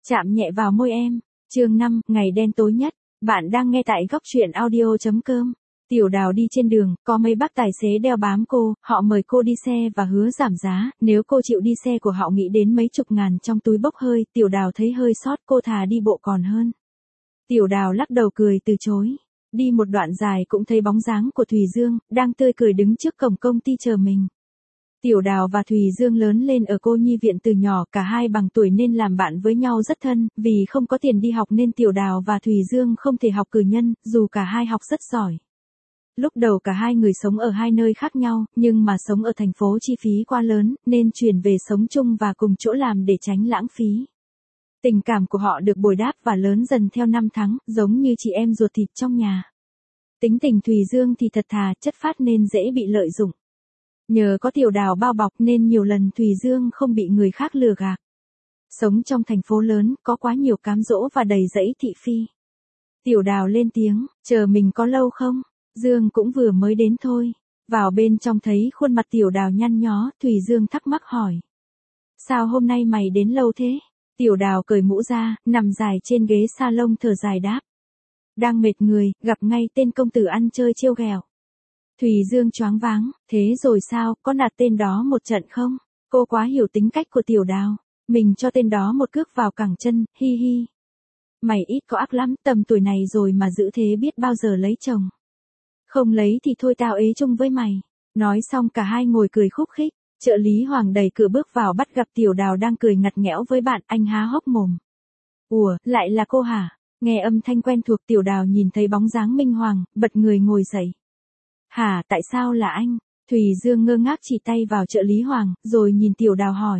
Chạm nhẹ vào môi em. Chương 5, ngày đen tối nhất. Bạn đang nghe tại góc truyện audio.com. Tiểu Đào đi trên đường, có mấy bác tài xế đeo bám cô, họ mời cô đi xe và hứa giảm giá, nếu cô chịu đi xe của họ nghĩ đến mấy chục ngàn trong túi bốc hơi, Tiểu Đào thấy hơi sót, cô thà đi bộ còn hơn. Tiểu Đào lắc đầu cười từ chối. Đi một đoạn dài cũng thấy bóng dáng của Thùy Dương, đang tươi cười đứng trước cổng công ty chờ mình. Tiểu Đào và Thùy Dương lớn lên ở cô nhi viện từ nhỏ, cả hai bằng tuổi nên làm bạn với nhau rất thân, vì không có tiền đi học nên Tiểu Đào và Thùy Dương không thể học cử nhân, dù cả hai học rất giỏi. Lúc đầu cả hai người sống ở hai nơi khác nhau, nhưng mà sống ở thành phố chi phí quá lớn, nên chuyển về sống chung và cùng chỗ làm để tránh lãng phí. Tình cảm của họ được bồi đáp và lớn dần theo năm tháng, giống như chị em ruột thịt trong nhà. Tính tình Thùy Dương thì thật thà, chất phác nên dễ bị lợi dụng. Nhờ có Tiểu Đào bao bọc nên nhiều lần Thùy Dương không bị người khác lừa gạt. Sống trong thành phố lớn, có quá nhiều cám dỗ và đầy rẫy thị phi. Tiểu Đào lên tiếng, chờ mình có lâu không? Dương cũng vừa mới đến thôi. Vào bên trong thấy khuôn mặt Tiểu Đào nhăn nhó, Thùy Dương thắc mắc hỏi. Sao hôm nay mày đến lâu thế? Tiểu Đào cởi mũ ra, nằm dài trên ghế salon thở dài đáp. Đang mệt người, gặp ngay tên công tử ăn chơi trêu ghẹo. Thùy Dương choáng váng, thế rồi sao, có nạt tên đó một trận không? Cô quá hiểu tính cách của Tiểu Đào. Mình cho tên đó một cước vào cẳng chân, hi hi. Mày ít có ác lắm, tầm tuổi này rồi mà giữ thế biết bao giờ lấy chồng. Không lấy thì thôi tao ế chung với mày. Nói xong cả hai ngồi cười khúc khích. Trợ lý Hoàng đẩy cửa bước vào bắt gặp Tiểu Đào đang cười ngặt nghẽo với bạn, anh há hốc mồm. Ủa, lại là cô hả? Nghe âm thanh quen thuộc Tiểu Đào nhìn thấy bóng dáng Minh Hoàng, bật người ngồi dậy. Hả, tại sao là anh? Thùy Dương ngơ ngác chỉ tay vào trợ lý Hoàng, rồi nhìn Tiểu Đào hỏi.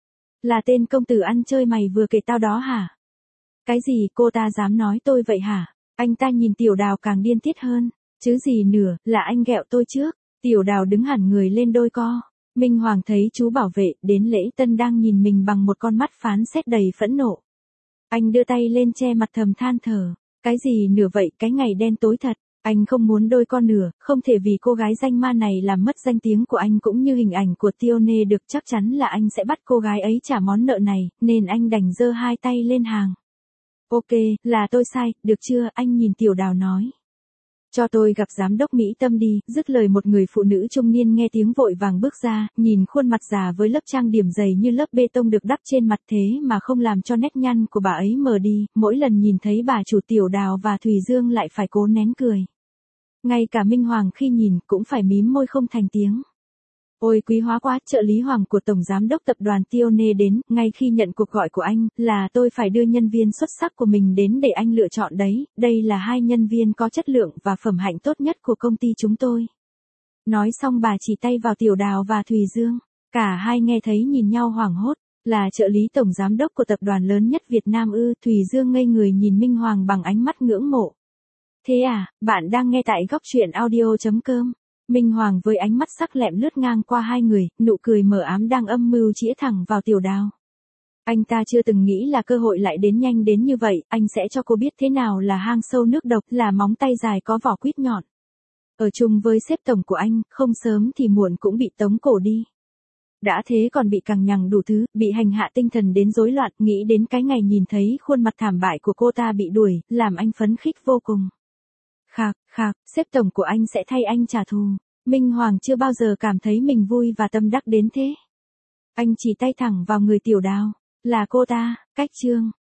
Là tên công tử ăn chơi mày vừa kể tao đó hả? Cái gì, cô ta dám nói tôi vậy hả? Anh ta nhìn Tiểu Đào càng điên tiết hơn. Chứ gì nữa, là anh ghẹo tôi trước. Tiểu Đào đứng hẳn người lên đôi co. Minh Hoàng thấy chú bảo vệ đến lễ tân đang nhìn mình bằng một con mắt phán xét đầy phẫn nộ. Anh đưa tay lên che mặt thầm than thở. Cái gì nữa vậy, cái ngày đen tối thật. Anh không muốn đôi con nửa, không thể vì cô gái danh ma này làm mất danh tiếng của anh cũng như hình ảnh của Tione được, chắc chắn là anh sẽ bắt cô gái ấy trả món nợ này, nên anh đành giơ hai tay lên hàng. Ok, là tôi sai, được chưa, anh nhìn Tiểu Đào nói. Cho tôi gặp giám đốc Mỹ Tâm đi, dứt lời một người phụ nữ trung niên nghe tiếng vội vàng bước ra, nhìn khuôn mặt già với lớp trang điểm dày như lớp bê tông được đắp trên mặt thế mà không làm cho nét nhăn của bà ấy mờ đi, mỗi lần nhìn thấy bà chủ Tiểu Đào và Thùy Dương lại phải cố nén cười. Ngay cả Minh Hoàng khi nhìn cũng phải mím môi không thành tiếng. Ôi quý hóa quá, trợ lý Hoàng của Tổng Giám đốc Tập đoàn Tione đến, ngay khi nhận cuộc gọi của anh, là tôi phải đưa nhân viên xuất sắc của mình đến để anh lựa chọn đấy, đây là hai nhân viên có chất lượng và phẩm hạnh tốt nhất của công ty chúng tôi. Nói xong bà chỉ tay vào Tiểu Đào và Thùy Dương, cả hai nghe thấy nhìn nhau hoảng hốt, là trợ lý Tổng Giám đốc của tập đoàn lớn nhất Việt Nam ư? Thùy Dương ngây người nhìn Minh Hoàng bằng ánh mắt ngưỡng mộ. Thế à, bạn đang nghe tại góc truyện audio.com. Minh Hoàng với ánh mắt sắc lẹm lướt ngang qua hai người, nụ cười mờ ám đang âm mưu chĩa thẳng vào Tiểu Đào. Anh ta chưa từng nghĩ là cơ hội lại đến nhanh đến như vậy, anh sẽ cho cô biết thế nào là hang sâu nước độc, là móng tay dài có vỏ quýt nhọn. Ở chung với sếp tổng của anh, không sớm thì muộn cũng bị tống cổ đi. Đã thế còn bị cằng nhằng đủ thứ, bị hành hạ tinh thần đến rối loạn, nghĩ đến cái ngày nhìn thấy khuôn mặt thảm bại của cô ta bị đuổi, làm anh phấn khích vô cùng. Khạc, khạc, sếp tổng của anh sẽ thay anh trả thù. Minh Hoàng chưa bao giờ cảm thấy mình vui và tâm đắc đến thế. Anh chỉ tay thẳng vào người Tiểu Đào. Là cô ta, cách chương.